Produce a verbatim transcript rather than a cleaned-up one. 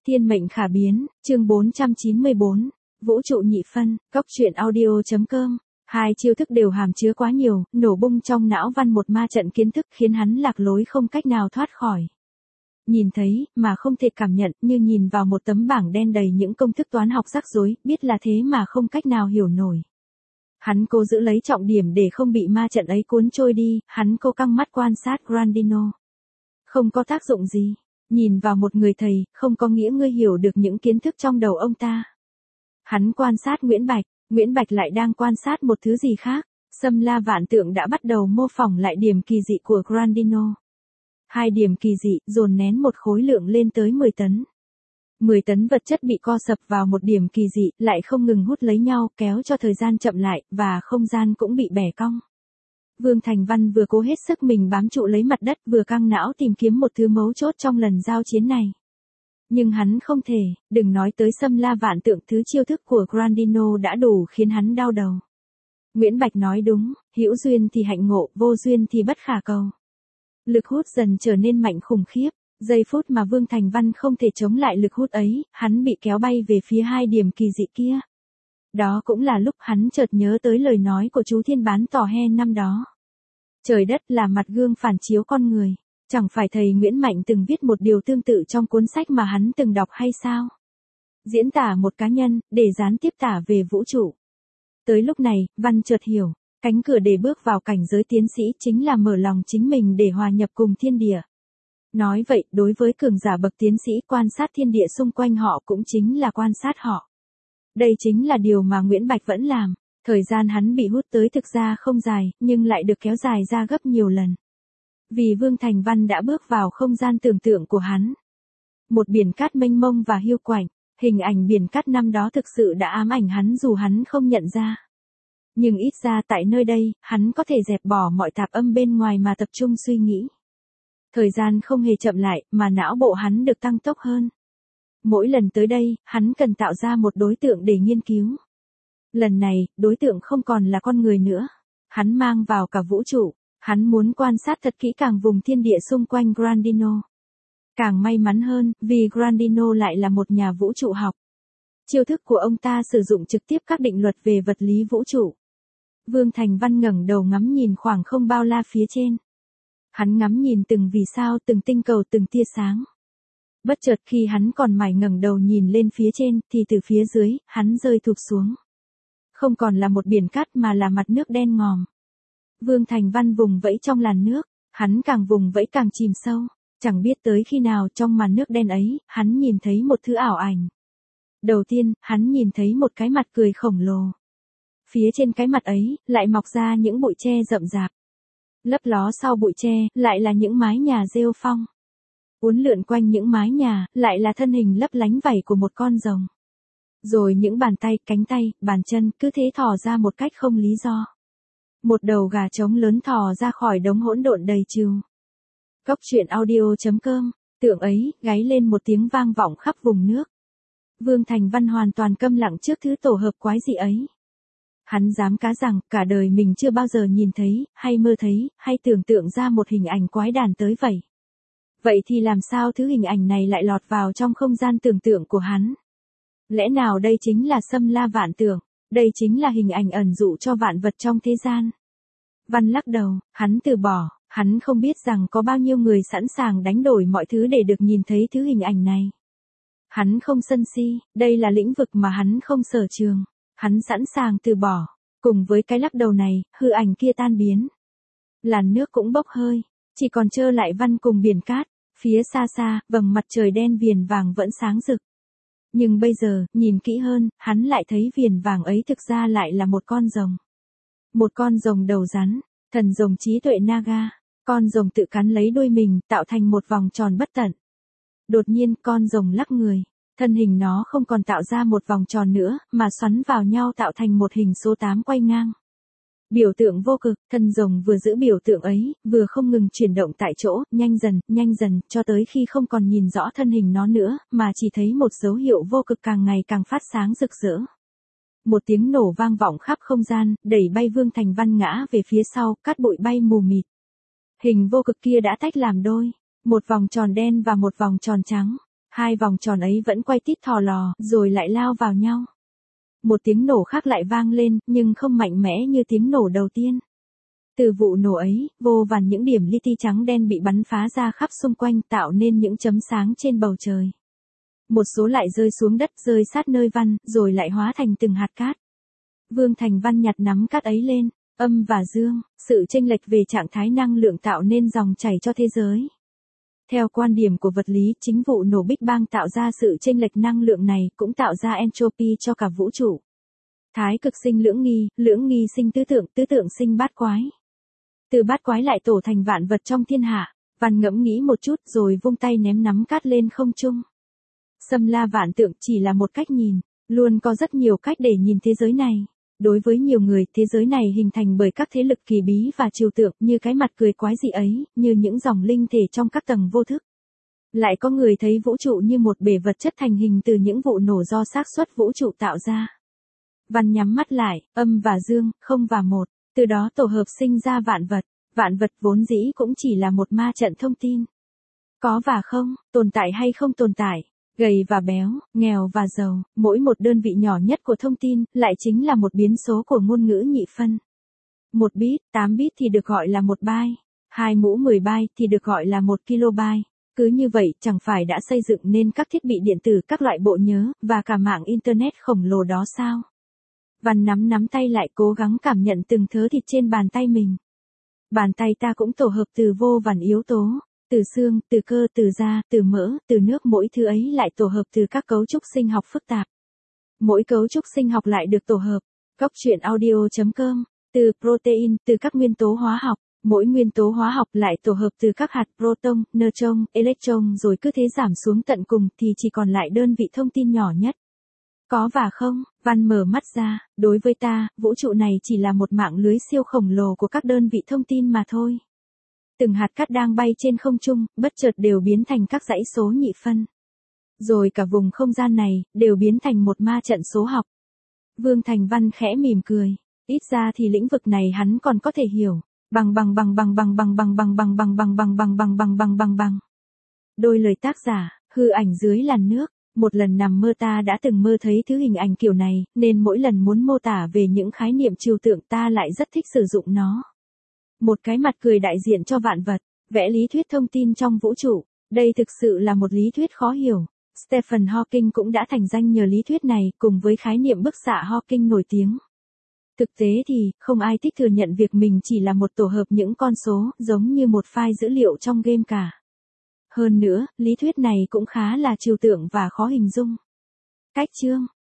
Thiên mệnh khả biến, chương bốn trăm chín mươi bốn, vũ trụ nhị phân, cốc truyện audio.com. Hai chiêu thức đều hàm chứa quá nhiều, nổ bung trong não Văn một ma trận kiến thức khiến hắn lạc lối không cách nào thoát khỏi. Nhìn thấy, mà không thể cảm nhận, như nhìn vào một tấm bảng đen đầy những công thức toán học rắc rối, biết là thế mà không cách nào hiểu nổi. Hắn cố giữ lấy trọng điểm để không bị ma trận ấy cuốn trôi đi, hắn cố căng mắt quan sát Grandino. Không có tác dụng gì. Nhìn vào một người thầy, không có nghĩa ngươi hiểu được những kiến thức trong đầu ông ta. Hắn quan sát Nguyễn Bạch, Nguyễn Bạch lại đang quan sát một thứ gì khác. Xâm La Vạn Tượng đã bắt đầu mô phỏng lại điểm kỳ dị của Grandino. Hai điểm kỳ dị dồn nén một khối lượng lên tới mười tấn. mười tấn vật chất bị co sập vào một điểm kỳ dị, lại không ngừng hút lấy nhau, kéo cho thời gian chậm lại, và không gian cũng bị bẻ cong. Vương Thành Văn vừa cố hết sức mình bám trụ lấy mặt đất, vừa căng não tìm kiếm một thứ mấu chốt trong lần giao chiến này. Nhưng hắn không thể, đừng nói tới Xâm La Vạn Tượng, thứ chiêu thức của Grandino đã đủ khiến hắn đau đầu. Nguyễn Bạch nói đúng, hữu duyên thì hạnh ngộ, vô duyên thì bất khả cầu. Lực hút dần trở nên mạnh khủng khiếp, giây phút mà Vương Thành Văn không thể chống lại lực hút ấy, hắn bị kéo bay về phía hai điểm kỳ dị kia. Đó cũng là lúc hắn chợt nhớ tới lời nói của chú Thiên Bán Tò He năm đó. Trời đất là mặt gương phản chiếu con người, chẳng phải thầy Nguyễn Mạnh từng viết một điều tương tự trong cuốn sách mà hắn từng đọc hay sao? Diễn tả một cá nhân, để gián tiếp tả về vũ trụ. Tới lúc này, Văn chợt hiểu, cánh cửa để bước vào cảnh giới tiến sĩ chính là mở lòng chính mình để hòa nhập cùng thiên địa. Nói vậy, đối với cường giả bậc tiến sĩ, quan sát thiên địa xung quanh họ cũng chính là quan sát họ. Đây chính là điều mà Nguyễn Bạch vẫn làm. Thời gian hắn bị hút tới thực ra không dài, nhưng lại được kéo dài ra gấp nhiều lần. Vì Vương Thành Văn đã bước vào không gian tưởng tượng của hắn. Một biển cát mênh mông và hiu quạnh, hình ảnh biển cát năm đó thực sự đã ám ảnh hắn dù hắn không nhận ra. Nhưng ít ra tại nơi đây, hắn có thể dẹp bỏ mọi tạp âm bên ngoài mà tập trung suy nghĩ. Thời gian không hề chậm lại, mà não bộ hắn được tăng tốc hơn. Mỗi lần tới đây, hắn cần tạo ra một đối tượng để nghiên cứu. Lần này, đối tượng không còn là con người nữa. Hắn mang vào cả vũ trụ. Hắn muốn quan sát thật kỹ càng vùng thiên địa xung quanh Grandino. Càng may mắn hơn, vì Grandino lại là một nhà vũ trụ học. Chiêu thức của ông ta sử dụng trực tiếp các định luật về vật lý vũ trụ. Vương Thành Văn ngẩng đầu ngắm nhìn khoảng không bao la phía trên. Hắn ngắm nhìn từng vì sao, từng tinh cầu, từng tia sáng. Bất chợt khi hắn còn mải ngẩng đầu nhìn lên phía trên, thì từ phía dưới, hắn rơi thụp xuống. Không còn là một biển cát mà là mặt nước đen ngòm. Vương Thành Văn vùng vẫy trong làn nước, hắn càng vùng vẫy càng chìm sâu, chẳng biết tới khi nào trong màn nước đen ấy, hắn nhìn thấy một thứ ảo ảnh. Đầu tiên, hắn nhìn thấy một cái mặt cười khổng lồ. Phía trên cái mặt ấy, lại mọc ra những bụi tre rậm rạp. Lấp ló sau bụi tre, lại là những mái nhà rêu phong. Uốn lượn quanh những mái nhà, lại là thân hình lấp lánh vảy của một con rồng. Rồi những bàn tay, cánh tay, bàn chân, cứ thế thò ra một cách không lý do. Một đầu gà trống lớn thò ra khỏi đống hỗn độn đầy trừu. Cốc truyện audio.com, tượng ấy, gáy lên một tiếng vang vọng khắp vùng nước. Vương Thành Văn hoàn toàn câm lặng trước thứ tổ hợp quái dị ấy. Hắn dám cá rằng, cả đời mình chưa bao giờ nhìn thấy, hay mơ thấy, hay tưởng tượng ra một hình ảnh quái đản tới vậy. Vậy thì làm sao thứ hình ảnh này lại lọt vào trong không gian tưởng tượng của hắn? Lẽ nào đây chính là Xâm La Vạn Tượng, đây chính là hình ảnh ẩn dụ cho vạn vật trong thế gian? Văn lắc đầu, hắn từ bỏ, hắn không biết rằng có bao nhiêu người sẵn sàng đánh đổi mọi thứ để được nhìn thấy thứ hình ảnh này. Hắn không sân si, đây là lĩnh vực mà hắn không sở trường, hắn sẵn sàng từ bỏ. Cùng với cái lắc đầu này, hư ảnh kia tan biến. Làn nước cũng bốc hơi, chỉ còn trơ lại Văn cùng biển cát, phía xa xa, vầng mặt trời đen viền vàng vẫn sáng rực. Nhưng bây giờ, nhìn kỹ hơn, hắn lại thấy viền vàng ấy thực ra lại là một con rồng. Một con rồng đầu rắn, thần rồng trí tuệ Naga. Con rồng tự cắn lấy đuôi mình, tạo thành một vòng tròn bất tận. Đột nhiên, con rồng lắc người. Thân hình nó không còn tạo ra một vòng tròn nữa, mà xoắn vào nhau tạo thành một hình số tám quay ngang. Biểu tượng vô cực, thân rồng vừa giữ biểu tượng ấy, vừa không ngừng chuyển động tại chỗ, nhanh dần, nhanh dần, cho tới khi không còn nhìn rõ thân hình nó nữa, mà chỉ thấy một dấu hiệu vô cực càng ngày càng phát sáng rực rỡ. Một tiếng nổ vang vọng khắp không gian, đẩy bay Vương Thành Văn ngã về phía sau, cát bụi bay mù mịt. Hình vô cực kia đã tách làm đôi, một vòng tròn đen và một vòng tròn trắng. Hai vòng tròn ấy vẫn quay tít thò lò, rồi lại lao vào nhau. Một tiếng nổ khác lại vang lên, nhưng không mạnh mẽ như tiếng nổ đầu tiên. Từ vụ nổ ấy, vô vàn những điểm li ti trắng đen bị bắn phá ra khắp xung quanh, tạo nên những chấm sáng trên bầu trời. Một số lại rơi xuống đất, rơi sát nơi Văn, rồi lại hóa thành từng hạt cát. Vương Thành Văn nhặt nắm cát ấy lên, âm và dương, sự chênh lệch về trạng thái năng lượng tạo nên dòng chảy cho thế giới. Theo quan điểm của vật lý, chính vụ nổ Big Bang tạo ra sự chênh lệch năng lượng này, cũng tạo ra entropy cho cả vũ trụ. Thái cực sinh lưỡng nghi, lưỡng nghi sinh tứ tượng, tứ tượng sinh bát quái. Từ bát quái lại tổ thành vạn vật trong thiên hạ. Văn ngẫm nghĩ một chút rồi vung tay ném nắm cát lên không trung. Xâm la vạn tượng chỉ là một cách nhìn, luôn có rất nhiều cách để nhìn thế giới này. Đối với nhiều người, thế giới này hình thành bởi các thế lực kỳ bí và trừu tượng, như cái mặt cười quái dị ấy, như những dòng linh thể trong các tầng vô thức. Lại có người thấy vũ trụ như một bể vật chất thành hình từ những vụ nổ do xác suất vũ trụ tạo ra. Văn nhắm mắt lại, âm và dương, không và một, từ đó tổ hợp sinh ra vạn vật. Vạn vật vốn dĩ cũng chỉ là một ma trận thông tin. Có và không, tồn tại hay không tồn tại, gầy và béo, nghèo và giàu, mỗi một đơn vị nhỏ nhất của thông tin, lại chính là một biến số của ngôn ngữ nhị phân. Một bit, tám bit thì được gọi là một byte, hai mũ mười byte thì được gọi là một kilobyte. Cứ như vậy, chẳng phải đã xây dựng nên các thiết bị điện tử, các loại bộ nhớ, và cả mạng Internet khổng lồ đó sao? Văn nắm nắm tay lại, cố gắng cảm nhận từng thớ thịt trên bàn tay mình. Bàn tay ta cũng tổ hợp từ vô vàn yếu tố, từ xương, từ cơ, từ da, từ mỡ, từ nước, mỗi thứ ấy lại tổ hợp từ các cấu trúc sinh học phức tạp. Mỗi cấu trúc sinh học lại được tổ hợp, Cóc truyện audio chấm com, từ protein, từ các nguyên tố hóa học, mỗi nguyên tố hóa học lại tổ hợp từ các hạt proton, neutron, electron, rồi cứ thế giảm xuống tận cùng thì chỉ còn lại đơn vị thông tin nhỏ nhất. Có và không, Văn mở mắt ra, đối với ta, vũ trụ này chỉ là một mạng lưới siêu khổng lồ của các đơn vị thông tin mà thôi. Từng hạt cát đang bay trên không trung, bất chợt đều biến thành các dãy số nhị phân. Rồi cả vùng không gian này, đều biến thành một ma trận số học. Vương Thành Văn khẽ mỉm cười, ít ra thì lĩnh vực này hắn còn có thể hiểu. Bằng bằng bằng bằng bằng bằng bằng bằng bằng bằng bằng bằng bằng bằng bằng bằng bằng bằng. Đôi lời tác giả, hư ảnh dưới làn nước. Một lần nằm mơ ta đã từng mơ thấy thứ hình ảnh kiểu này, nên mỗi lần muốn mô tả về những khái niệm trừu tượng ta lại rất thích sử dụng nó. Một cái mặt cười đại diện cho vạn vật, vẽ lý thuyết thông tin trong vũ trụ, đây thực sự là một lý thuyết khó hiểu. Stephen Hawking cũng đã thành danh nhờ lý thuyết này, cùng với khái niệm bức xạ Hawking nổi tiếng. Thực tế thì, không ai thích thừa nhận việc mình chỉ là một tổ hợp những con số, giống như một file dữ liệu trong game cả. Hơn nữa, lý thuyết này cũng khá là trừu tượng và khó hình dung. Cách chương